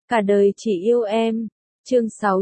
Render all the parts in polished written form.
Cả đời chỉ yêu em. Chương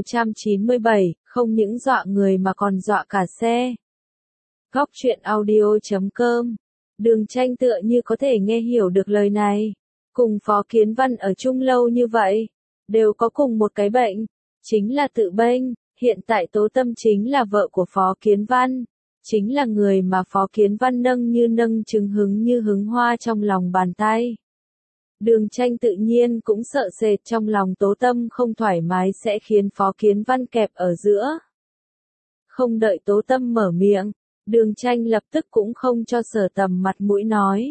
697, không những dọa người mà còn dọa cả xe. Góc truyện audio.com. Đường Tranh tựa như có thể nghe hiểu được lời này. Cùng Phó Kiến Văn ở chung lâu như vậy, đều có cùng một cái bệnh, chính là tự bênh. Hiện tại Tố Tâm chính là vợ của Phó Kiến Văn, chính là người mà Phó Kiến Văn nâng như nâng trứng hứng như hứng hoa trong lòng bàn tay. Đường Tranh tự nhiên cũng sợ sệt trong lòng Tố Tâm không thoải mái sẽ khiến Phó Kiến Văn kẹp ở giữa. Không đợi Tố Tâm mở miệng, Đường Tranh lập tức cũng không cho Sở Tầm mặt mũi nói.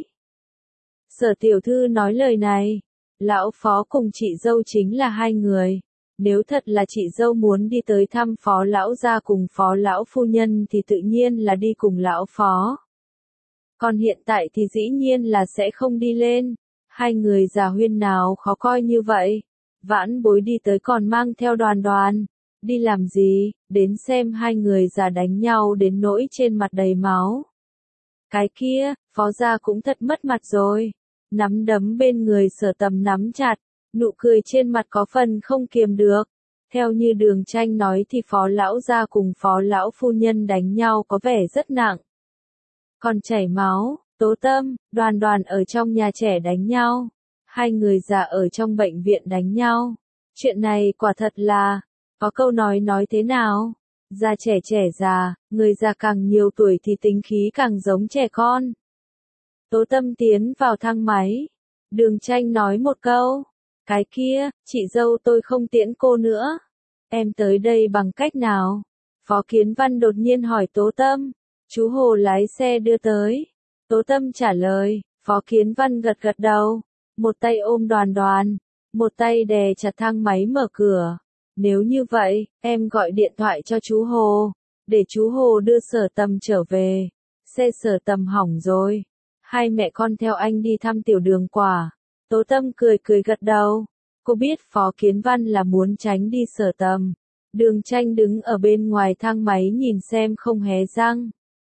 Sở tiểu thư nói lời này, lão Phó cùng chị dâu chính là hai người. Nếu thật là chị dâu muốn đi tới thăm Phó lão gia cùng Phó lão phu nhân thì tự nhiên là đi cùng lão Phó. Còn hiện tại thì dĩ nhiên là sẽ không đi lên. Hai người già huyên nào khó coi như vậy. Vãn bối đi tới còn mang theo đoàn đoàn. Đi làm gì, đến xem hai người già đánh nhau đến nỗi trên mặt đầy máu. Cái kia, Phó gia cũng thật mất mặt rồi. Nắm đấm bên người Sở Tầm nắm chặt, nụ cười trên mặt có phần không kiềm được. Theo như Đường Tranh nói thì Phó lão gia cùng Phó lão phu nhân đánh nhau có vẻ rất nặng. Còn chảy máu. Tố Tâm, Đoàn Đoàn ở trong nhà trẻ đánh nhau. Hai người già ở trong bệnh viện đánh nhau. Chuyện này quả thật là, có câu nói thế nào? Già trẻ trẻ già, người già càng nhiều tuổi thì tính khí càng giống trẻ con. Tố Tâm tiến vào thang máy. Đường Tranh nói một câu. Cái kia, chị dâu tôi không tiễn cô nữa. Em tới đây bằng cách nào? Phó Kiến Văn đột nhiên hỏi Tố Tâm. Chú Hồ lái xe đưa tới. Tố Tâm trả lời, Phó Kiến Văn gật gật đầu, một tay ôm Đoàn Đoàn, một tay đè chặt thang máy mở cửa. Nếu như vậy, em gọi điện thoại cho chú Hồ, để chú Hồ đưa Sở Tầm trở về. Xe Sở Tầm hỏng rồi. Hai mẹ con theo anh đi thăm tiểu đường quả. Tố Tâm cười gật đầu. Cô biết Phó Kiến Văn là muốn tránh đi Sở Tầm. Đường Tranh đứng ở bên ngoài thang máy nhìn xem không hé răng.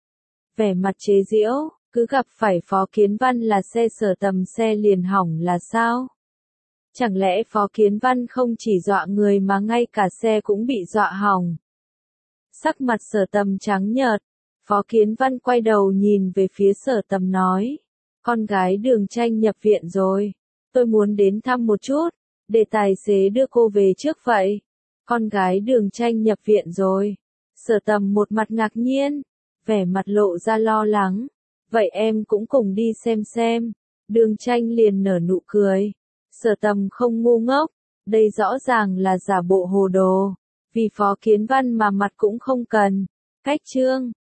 Vẻ mặt chế giễu. Cứ gặp phải Phó Kiến Văn là xe Sở Tầm xe liền hỏng là sao? Chẳng lẽ Phó Kiến Văn không chỉ dọa người mà ngay cả xe cũng bị dọa hỏng? Sắc mặt Sở Tầm trắng nhợt, Phó Kiến Văn quay đầu nhìn về phía Sở Tầm nói. Con gái Đường Tranh nhập viện rồi. Tôi muốn đến thăm một chút, để tài xế đưa cô về trước vậy. Con gái Đường Tranh nhập viện rồi. Sở Tầm một mặt ngạc nhiên, vẻ mặt lộ ra lo lắng. Vậy em cũng cùng đi xem. Đường Tranh liền nở nụ cười. Sở Tầm không ngu ngốc, đây rõ ràng là giả bộ hồ đồ. Vì Phó Kiến Văn mà mặt cũng không cần. Cách chương